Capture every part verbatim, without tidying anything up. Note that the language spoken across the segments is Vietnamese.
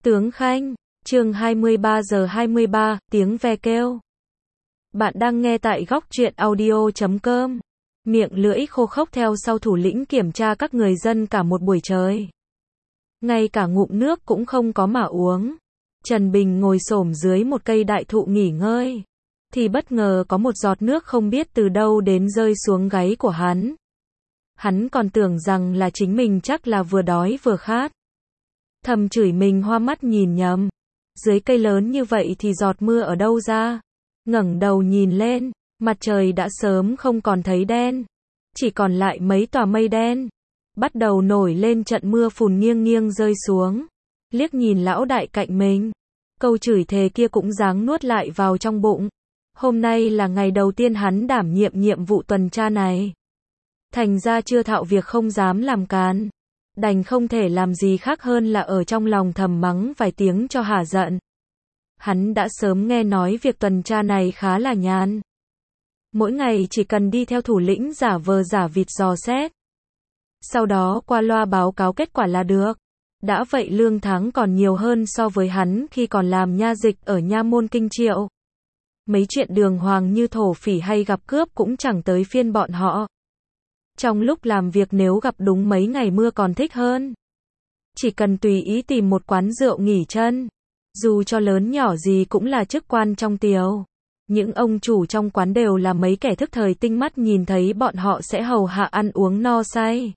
Tướng Khanh, chương hai mươi ba giờ hai mươi ba, tiếng ve kêu. Bạn đang nghe tại góc truyện audio chấm com. Miệng lưỡi khô khốc theo sau thủ lĩnh kiểm tra các người dân cả một buổi trời. Ngay cả ngụm nước cũng không có mà uống. Trần Bình ngồi xổm dưới một cây đại thụ nghỉ ngơi. Thì bất ngờ có một giọt nước không biết từ đâu đến rơi xuống gáy của hắn. Hắn còn tưởng rằng là chính mình chắc là vừa đói vừa khát. Thầm chửi mình hoa mắt nhìn nhầm. Dưới cây lớn như vậy thì giọt mưa ở đâu ra? Ngẩng đầu nhìn lên, mặt trời đã sớm không còn thấy đen. Chỉ còn lại mấy tòa mây đen. Bắt đầu nổi lên trận mưa phùn nghiêng nghiêng rơi xuống. Liếc nhìn lão đại cạnh mình. Câu chửi thề kia cũng dáng nuốt lại vào trong bụng. Hôm nay là ngày đầu tiên hắn đảm nhiệm nhiệm vụ tuần tra này. Thành ra chưa thạo việc không dám làm càn. Đành không thể làm gì khác hơn là ở trong lòng thầm mắng vài tiếng cho hả giận. Hắn đã sớm nghe nói việc tuần tra này khá là nhàn. Mỗi ngày chỉ cần đi theo thủ lĩnh giả vờ giả vịt dò xét. Sau đó qua loa báo cáo kết quả là được. Đã vậy lương tháng còn nhiều hơn so với hắn khi còn làm nha dịch ở nha môn Kinh Triệu. Mấy chuyện đường hoàng như thổ phỉ hay gặp cướp cũng chẳng tới phiên bọn họ. Trong lúc làm việc nếu gặp đúng mấy ngày mưa còn thích hơn. Chỉ cần tùy ý tìm một quán rượu nghỉ chân. Dù cho lớn nhỏ gì cũng là chức quan trong tiều. Những ông chủ trong quán đều là mấy kẻ thức thời tinh mắt, nhìn thấy bọn họ sẽ hầu hạ ăn uống no say.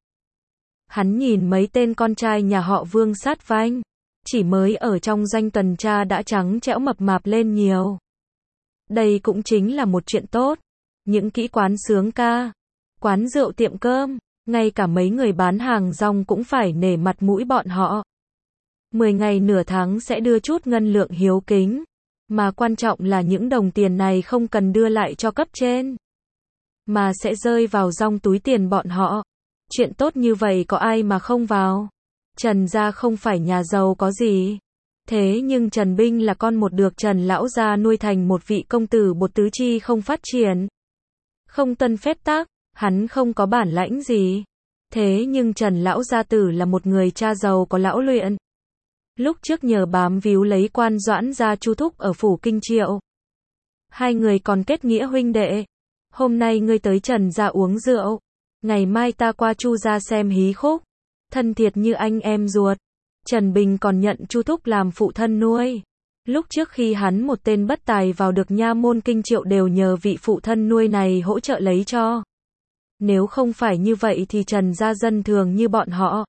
Hắn nhìn mấy tên con trai nhà họ Vương sát vanh. Chỉ mới ở trong doanh tuần tra đã trắng trẽo mập mạp lên nhiều. Đây cũng chính là một chuyện tốt. Những kỹ quán sướng ca, quán rượu tiệm cơm, ngay cả mấy người bán hàng rong cũng phải nể mặt mũi bọn họ. Mười ngày nửa tháng sẽ đưa chút ngân lượng hiếu kính. Mà quan trọng là những đồng tiền này không cần đưa lại cho cấp trên. Mà sẽ rơi vào rong túi tiền bọn họ. Chuyện tốt như vậy có ai mà không vào. Trần gia không phải nhà giàu có gì. Thế nhưng Trần Binh là con một được Trần lão gia nuôi thành một vị công tử bột tứ chi không phát triển. Không tuân phép tắc. Hắn không có bản lãnh gì. Thế nhưng Trần lão gia tử là một người cha giàu có lão luyện. Lúc trước nhờ bám víu lấy quan Doãn gia Chu thúc ở phủ Kinh Triệu. Hai người còn kết nghĩa huynh đệ. Hôm nay ngươi tới Trần gia uống rượu. Ngày mai ta qua Chu gia xem hí khúc. Thân thiệt như anh em ruột. Trần Bình còn nhận Chu thúc làm phụ thân nuôi. Lúc trước khi hắn một tên bất tài vào được nha môn Kinh Triệu đều nhờ vị phụ thân nuôi này hỗ trợ lấy cho. Nếu không phải như vậy thì Trần gia dân thường như bọn họ.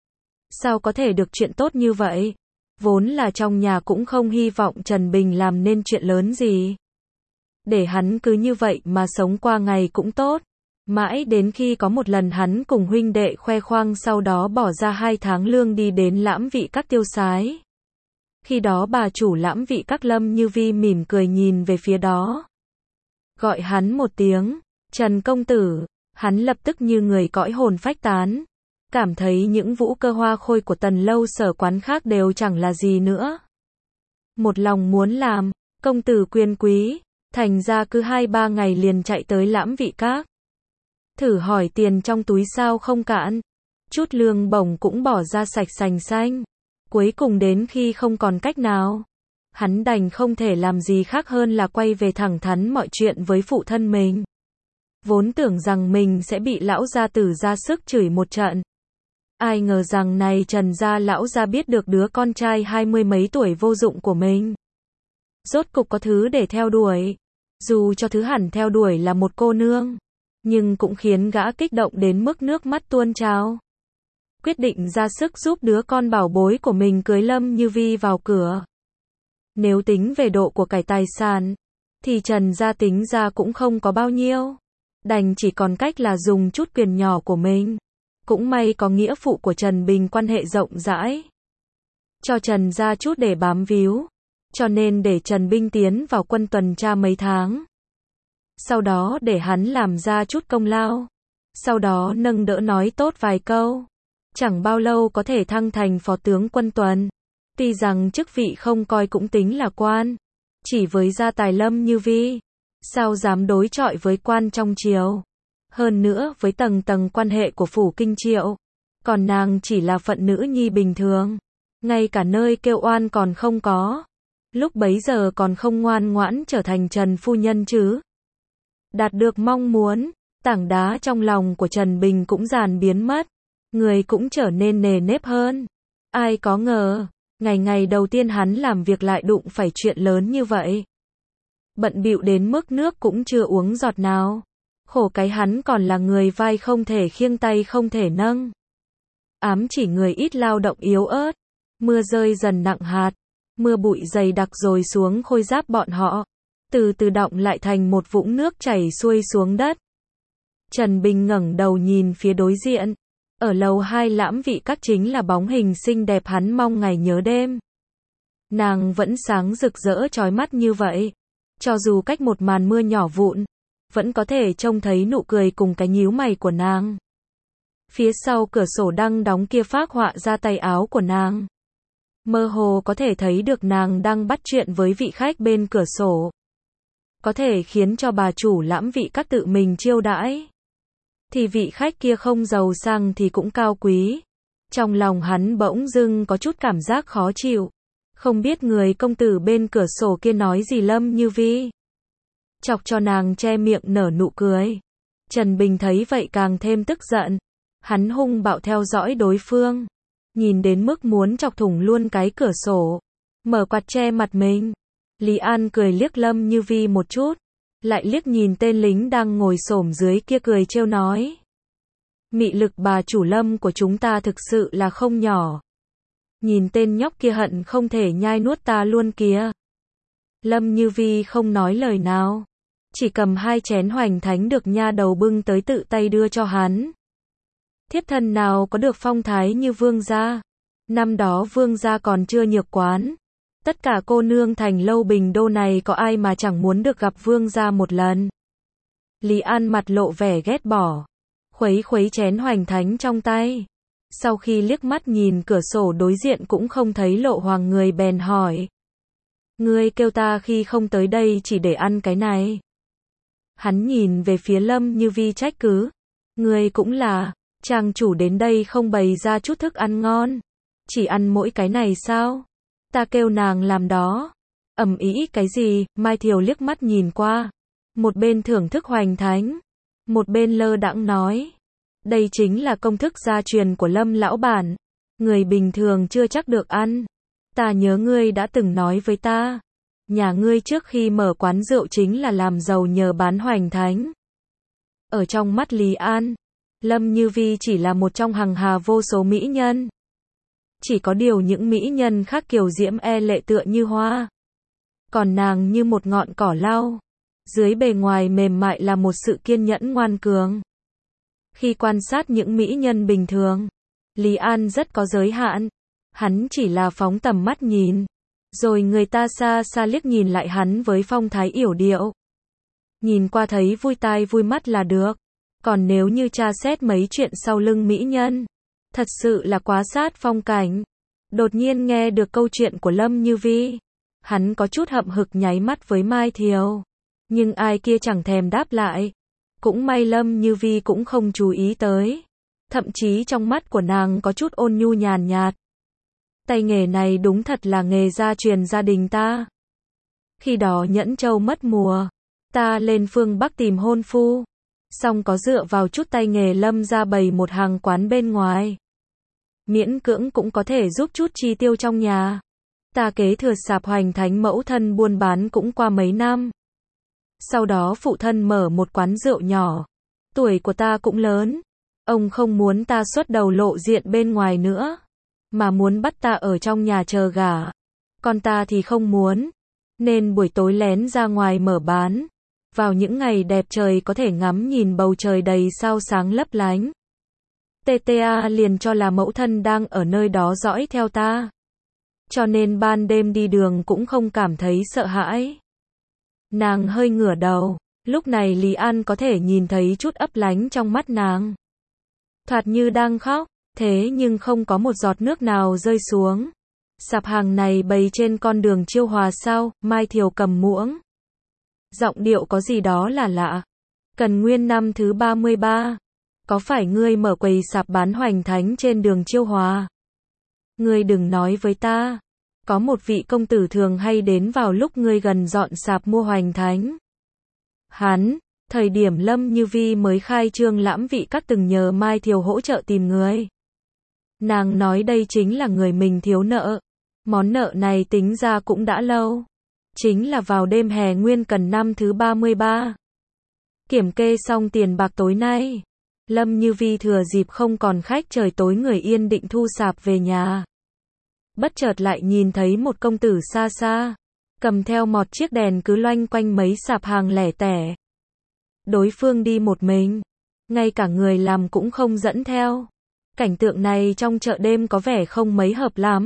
Sao có thể được chuyện tốt như vậy? Vốn là trong nhà cũng không hy vọng Trần Bình làm nên chuyện lớn gì. Để hắn cứ như vậy mà sống qua ngày cũng tốt. Mãi đến khi có một lần hắn cùng huynh đệ khoe khoang sau đó bỏ ra hai tháng lương đi đến Lãm Vị Các tiêu sái. Khi đó bà chủ Lãm Vị Các Lâm Như Vi mỉm cười nhìn về phía đó. Gọi hắn một tiếng, Trần công tử. Hắn lập tức như người cõi hồn phách tán. Cảm thấy những vũ cơ hoa khôi của Tần lâu sở quán khác đều chẳng là gì nữa. Một lòng muốn làm công tử quyền quý. Thành ra cứ hai ba ngày liền chạy tới Lãm Vị Các. Thử hỏi tiền trong túi sao không cạn. Chút lương bổng cũng bỏ ra sạch sành xanh. Cuối cùng đến khi không còn cách nào. Hắn đành không thể làm gì khác hơn là quay về thẳng thắn mọi chuyện với phụ thân mình. Vốn tưởng rằng mình sẽ bị lão gia tử ra sức chửi một trận. Ai ngờ rằng này Trần gia lão gia biết được đứa con trai hai mươi mấy tuổi vô dụng của mình. Rốt cục có thứ để theo đuổi. Dù cho thứ hẳn theo đuổi là một cô nương. Nhưng cũng khiến gã kích động đến mức nước mắt tuôn trào. Quyết định ra sức giúp đứa con bảo bối của mình cưới Lâm Như Vi vào cửa. Nếu tính về độ của cải tài sản, thì Trần gia tính ra cũng không có bao nhiêu. Đành chỉ còn cách là dùng chút quyền nhỏ của mình. Cũng may có nghĩa phụ của Trần Bình quan hệ rộng rãi. Cho Trần gia chút để bám víu. Cho nên để Trần Binh tiến vào quân tuần tra mấy tháng. Sau đó để hắn làm ra chút công lao. Sau đó nâng đỡ nói tốt vài câu. Chẳng bao lâu có thể thăng thành phó tướng quân tuần. Tuy rằng chức vị không coi cũng tính là quan. Chỉ với gia tài Lâm Như Vi. Sao dám đối chọi với quan trong triều. Hơn nữa với tầng tầng quan hệ của phủ Kinh Triệu. Còn nàng chỉ là phận nữ nhi bình thường. ngay cả nơi kêu oan còn không có. Lúc bấy giờ còn không ngoan ngoãn trở thành Trần phu nhân chứ. Đạt được mong muốn, tảng đá trong lòng của Trần Bình cũng dàn biến mất, người cũng trở nên nề nếp hơn. Ai có ngờ, ngày ngày đầu tiên hắn làm việc lại đụng phải chuyện lớn như vậy. Bận bịu đến mức nước cũng chưa uống giọt nào. Khổ cái hắn còn là người vai không thể khiêng tay không thể nâng. Ám chỉ người ít lao động yếu ớt. Mưa rơi dần nặng hạt. Mưa bụi dày đặc rồi xuống khôi giáp bọn họ. Từ từ đọng lại thành một vũng nước chảy xuôi xuống đất. Trần Bình ngẩng đầu nhìn phía đối diện. Ở lầu hai Lãm Vị Các chính là bóng hình xinh đẹp hắn mong ngày nhớ đêm. Nàng vẫn sáng rực rỡ chói mắt như vậy. Cho dù cách một màn mưa nhỏ vụn, vẫn có thể trông thấy nụ cười cùng cái nhíu mày của nàng. Phía sau cửa sổ đang đóng kia phác họa ra tay áo của nàng. Mơ hồ có thể thấy được nàng đang bắt chuyện với vị khách bên cửa sổ. Có thể khiến cho bà chủ Lãm Vị Các tự mình chiêu đãi. Thì vị khách kia không giàu sang thì cũng cao quý. Trong lòng hắn bỗng dưng có chút cảm giác khó chịu. Không biết người công tử bên cửa sổ kia nói gì Lâm Như Vi. Chọc cho nàng che miệng nở nụ cười. Trần Bình thấy vậy càng thêm tức giận. Hắn hung bạo theo dõi đối phương. Nhìn đến mức muốn chọc thủng luôn cái cửa sổ. Mở quạt che mặt mình. Lý An cười liếc Lâm Như Vi một chút. Lại liếc nhìn tên lính đang ngồi xổm dưới kia cười trêu nói. Mị lực bà chủ Lâm của chúng ta thực sự là không nhỏ. Nhìn tên nhóc kia hận không thể nhai nuốt ta luôn kìa. Lâm Như Vi không nói lời nào. Chỉ cầm hai chén hoành thánh được nha đầu bưng tới tự tay đưa cho hắn. Thiếp thân nào có được phong thái như vương gia. Năm đó vương gia còn chưa nhược quán. Tất cả cô nương thành Lâu Bình Đô này có ai mà chẳng muốn được gặp vương gia một lần. Lý An mặt lộ vẻ ghét bỏ. Khuấy khuấy chén hoành thánh trong tay. Sau khi liếc mắt nhìn cửa sổ đối diện cũng không thấy Lộ Hoàng người bèn hỏi. Ngươi kêu ta khi không tới đây chỉ để ăn cái này. Hắn nhìn về phía Lâm Như Vi trách cứ. Ngươi cũng là, trang chủ đến đây không bày ra chút thức ăn ngon. Chỉ ăn mỗi cái này sao? Ta kêu nàng làm đó. Ầm ĩ cái gì? Mai Thiều liếc mắt nhìn qua. Một bên thưởng thức hoành thánh. Một bên lơ đãng nói. Đây chính là công thức gia truyền của Lâm lão bản. Người bình thường chưa chắc được ăn. Ta nhớ ngươi đã từng nói với ta. Nhà ngươi trước khi mở quán rượu chính là làm giàu nhờ bán hoành thánh. Ở trong mắt Lý An, Lâm Như Vi chỉ là một trong hàng hà vô số mỹ nhân. Chỉ có điều những mỹ nhân khác kiều diễm e lệ tựa như hoa. Còn nàng như một ngọn cỏ lau. Dưới bề ngoài mềm mại là một sự kiên nhẫn ngoan cường. Khi quan sát những mỹ nhân bình thường, Lý An rất có giới hạn. Hắn chỉ là phóng tầm mắt nhìn. Rồi người ta xa xa liếc nhìn lại hắn với phong thái yểu điệu. Nhìn qua thấy vui tai vui mắt là được. Còn nếu như tra xét mấy chuyện sau lưng mỹ nhân, thật sự là quá sát phong cảnh. Đột nhiên nghe được câu chuyện của Lâm Như Vi. Hắn có chút hậm hực nháy mắt với Mai Thiều. Nhưng ai kia chẳng thèm đáp lại. Cũng may Lâm Như Vi cũng không chú ý tới. Thậm chí trong mắt của nàng có chút ôn nhu nhàn nhạt. Tay nghề này đúng thật là nghề gia truyền gia đình ta. Khi đó Nhẫn Châu mất mùa, ta lên phương Bắc tìm hôn phu. Xong có dựa vào chút tay nghề Lâm ra bày một hàng quán bên ngoài. Miễn cưỡng cũng có thể giúp chút chi tiêu trong nhà. Ta kế thừa sạp hoành thánh mẫu thân buôn bán cũng qua mấy năm. Sau đó phụ thân mở một quán rượu nhỏ. Tuổi của ta cũng lớn. Ông không muốn ta xuất đầu lộ diện bên ngoài nữa. Mà muốn bắt ta ở trong nhà chờ gả. Còn ta thì không muốn. Nên buổi tối lén ra ngoài mở bán. Vào những ngày đẹp trời có thể ngắm nhìn bầu trời đầy sao sáng lấp lánh. tê tê a liền cho là mẫu thân đang ở nơi đó dõi theo ta. Cho nên ban đêm đi đường cũng không cảm thấy sợ hãi. Nàng hơi ngửa đầu. Lúc này Lý An có thể nhìn thấy chút ấp lánh trong mắt nàng. Thoạt như đang khóc. Thế nhưng không có một giọt nước nào rơi xuống. Sạp hàng này bày trên con đường Chiêu Hòa sao? Mai Thiều cầm muỗng. Giọng điệu có gì đó là lạ. Cần Nguyên năm thứ ba mươi ba. Có phải ngươi mở quầy sạp bán hoành thánh trên đường Chiêu Hòa? Ngươi đừng nói với ta. Có một vị công tử thường hay đến vào lúc ngươi gần dọn sạp mua hoành thánh. Hắn, thời điểm Lâm Như Vi mới khai trương lãm vị các từng nhờ Mai Thiều hỗ trợ tìm người. Nàng nói đây chính là người mình thiếu nợ. Món nợ này tính ra cũng đã lâu. Chính là vào đêm hè nguyên cần năm thứ ba mươi ba. Kiểm kê xong tiền bạc tối nay. Lâm Như Vi thừa dịp không còn khách trời tối người yên định thu sạp về nhà. Bất chợt lại nhìn thấy một công tử xa xa. Cầm theo một chiếc đèn cứ loanh quanh mấy sạp hàng lẻ tẻ. Đối phương đi một mình. Ngay cả người làm cũng không dẫn theo. Cảnh tượng này trong chợ đêm có vẻ không mấy hợp lắm.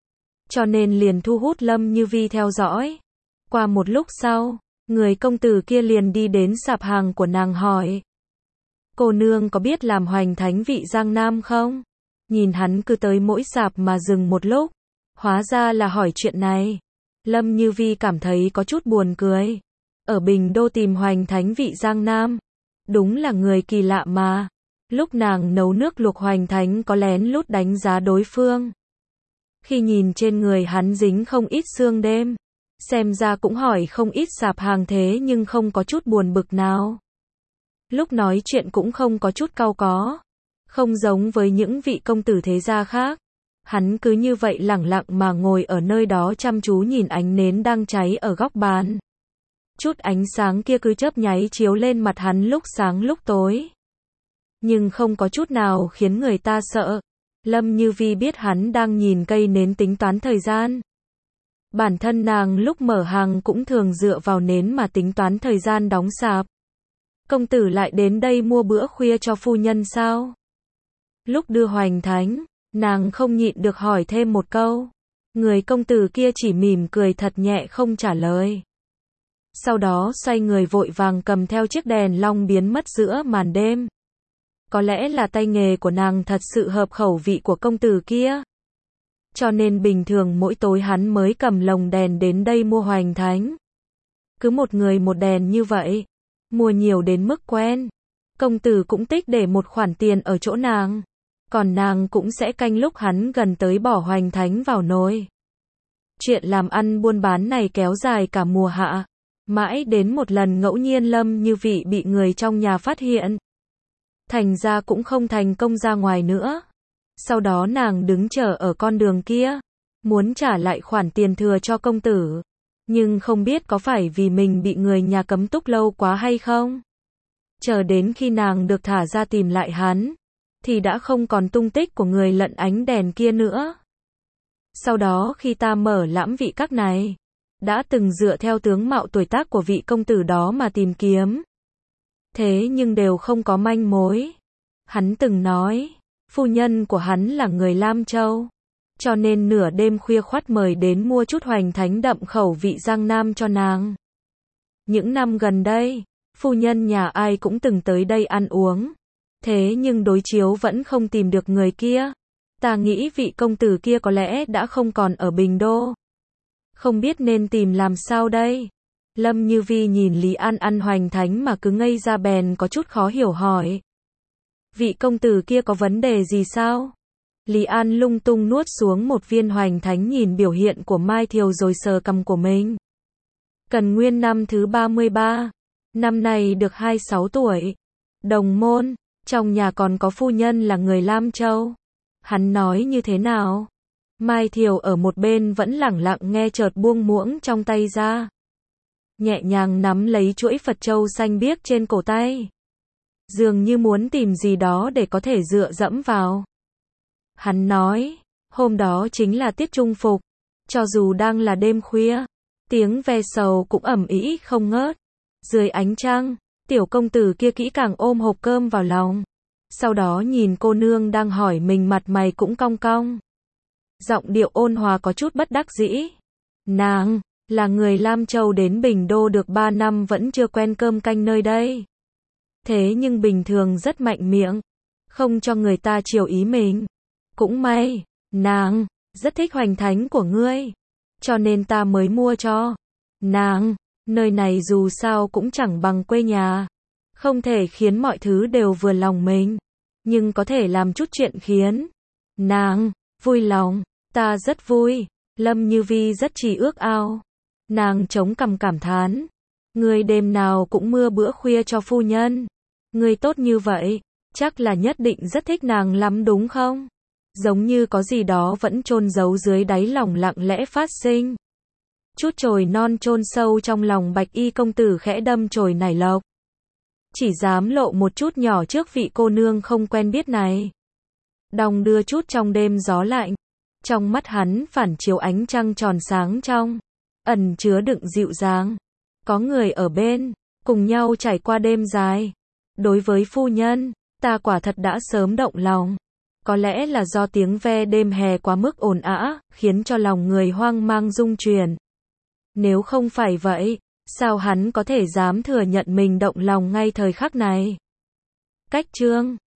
Cho nên liền thu hút Lâm Như Vi theo dõi. Qua một lúc sau, người công tử kia liền đi đến sạp hàng của nàng hỏi. Cô nương có biết làm hoành thánh vị Giang Nam không? Nhìn hắn cứ tới mỗi sạp mà dừng một lúc. Hóa ra là hỏi chuyện này. Lâm Như Vi cảm thấy có chút buồn cười. Ở Bình Đô tìm hoành thánh vị Giang Nam. Đúng là người kỳ lạ mà. Lúc nàng nấu nước luộc hoành thánh có lén lút đánh giá đối phương. Khi nhìn trên người hắn dính không ít sương đêm. Xem ra cũng hỏi không ít sạp hàng thế nhưng không có chút buồn bực nào. Lúc nói chuyện cũng không có chút cau có. Không giống với những vị công tử thế gia khác. Hắn cứ như vậy lẳng lặng mà ngồi ở nơi đó chăm chú nhìn ánh nến đang cháy ở góc bàn. Chút ánh sáng kia cứ chớp nháy chiếu lên mặt hắn lúc sáng lúc tối. Nhưng không có chút nào khiến người ta sợ. Lâm Như Vi biết hắn đang nhìn cây nến tính toán thời gian. Bản thân nàng lúc mở hàng cũng thường dựa vào nến mà tính toán thời gian đóng sạp. Công tử lại đến đây mua bữa khuya cho phu nhân sao? Lúc đưa hoành thánh, nàng không nhịn được hỏi thêm một câu. Người công tử kia chỉ mỉm cười thật nhẹ không trả lời. Sau đó xoay người vội vàng cầm theo chiếc đèn long biến mất giữa màn đêm. Có lẽ là tay nghề của nàng thật sự hợp khẩu vị của công tử kia. Cho nên bình thường mỗi tối hắn mới cầm lồng đèn đến đây mua hoành thánh. Cứ một người một đèn như vậy. Mua nhiều đến mức quen. Công tử cũng tích để một khoản tiền ở chỗ nàng. Còn nàng cũng sẽ canh lúc hắn gần tới bỏ hoành thánh vào nồi. Chuyện làm ăn buôn bán này kéo dài cả mùa hạ. Mãi đến một lần ngẫu nhiên Lâm Như Vi bị người trong nhà phát hiện. Thành ra cũng không thành công ra ngoài nữa. Sau đó nàng đứng chờ ở con đường kia. Muốn trả lại khoản tiền thừa cho công tử. Nhưng không biết có phải vì mình bị người nhà cấm túc lâu quá hay không. Chờ đến khi nàng được thả ra tìm lại hắn. Thì đã không còn tung tích của người lận ánh đèn kia nữa. Sau đó khi ta mở lãm vị các này. Đã từng dựa theo tướng mạo tuổi tác của vị công tử đó mà tìm kiếm. Thế nhưng đều không có manh mối. Hắn từng nói, phu nhân của hắn là người Lam Châu. Cho nên nửa đêm khuya khoắt mời đến mua chút hoành thánh đậm khẩu vị Giang Nam cho nàng. Những năm gần đây, phu nhân nhà ai cũng từng tới đây ăn uống. Thế nhưng đối chiếu vẫn không tìm được người kia. Ta nghĩ vị công tử kia có lẽ đã không còn ở Bình Đô. Không biết nên tìm làm sao đây. Lâm Như Vi nhìn Lý An ăn hoành thánh mà cứ ngây ra bèn có chút khó hiểu hỏi. Vị công tử kia có vấn đề gì sao? Lý An lung tung nuốt xuống một viên hoành thánh nhìn biểu hiện của Mai Thiều rồi sờ cằm của mình. Cần Nguyên năm thứ ba mươi ba. Năm nay được hai mươi sáu tuổi. Đồng môn. Trong nhà còn có phu nhân là người Lam Châu. Hắn nói như thế nào? Mai Thiều ở một bên vẫn lẳng lặng nghe chợt buông muỗng trong tay ra. Nhẹ nhàng nắm lấy chuỗi Phật châu xanh biếc trên cổ tay. Dường như muốn tìm gì đó để có thể dựa dẫm vào. Hắn nói, hôm đó chính là tiết trung phục. Cho dù đang là đêm khuya, tiếng ve sầu cũng ầm ĩ không ngớt. Dưới ánh trăng, tiểu công tử kia kỹ càng ôm hộp cơm vào lòng. Sau đó nhìn cô nương đang hỏi mình mặt mày cũng cong cong. Giọng điệu ôn hòa có chút bất đắc dĩ. Nàng, là người Lam Châu đến Bình Đô được ba năm vẫn chưa quen cơm canh nơi đây. Thế nhưng bình thường rất mạnh miệng. Không cho người ta chiều ý mình. Cũng may, nàng, rất thích hoành thánh của ngươi. Cho nên ta mới mua cho. Nàng, nơi này dù sao cũng chẳng bằng quê nhà. Không thể khiến mọi thứ đều vừa lòng mình. Nhưng có thể làm chút chuyện khiến nàng vui lòng. Ta rất vui. Lâm Như Vi rất chỉ ước ao. Nàng chống cằm cảm thán. Người đêm nào cũng mưa bữa khuya cho phu nhân. Người tốt như vậy, chắc là nhất định rất thích nàng lắm đúng không? Giống như có gì đó vẫn chôn giấu dưới đáy lòng lặng lẽ phát sinh. Chút chồi non chôn sâu trong lòng Bạch Y công tử khẽ đâm chồi nảy lộc. Chỉ dám lộ một chút nhỏ trước vị cô nương không quen biết này. Đong đưa chút trong đêm gió lạnh. Trong mắt hắn phản chiếu ánh trăng tròn sáng trong, ẩn chứa đựng dịu dàng. Có người ở bên, cùng nhau trải qua đêm dài. Đối với phu nhân, ta quả thật đã sớm động lòng. Có lẽ là do tiếng ve đêm hè quá mức ồn ào, khiến cho lòng người hoang mang rung chuyển. Nếu không phải vậy, sao hắn có thể dám thừa nhận mình động lòng ngay thời khắc này? Cách chương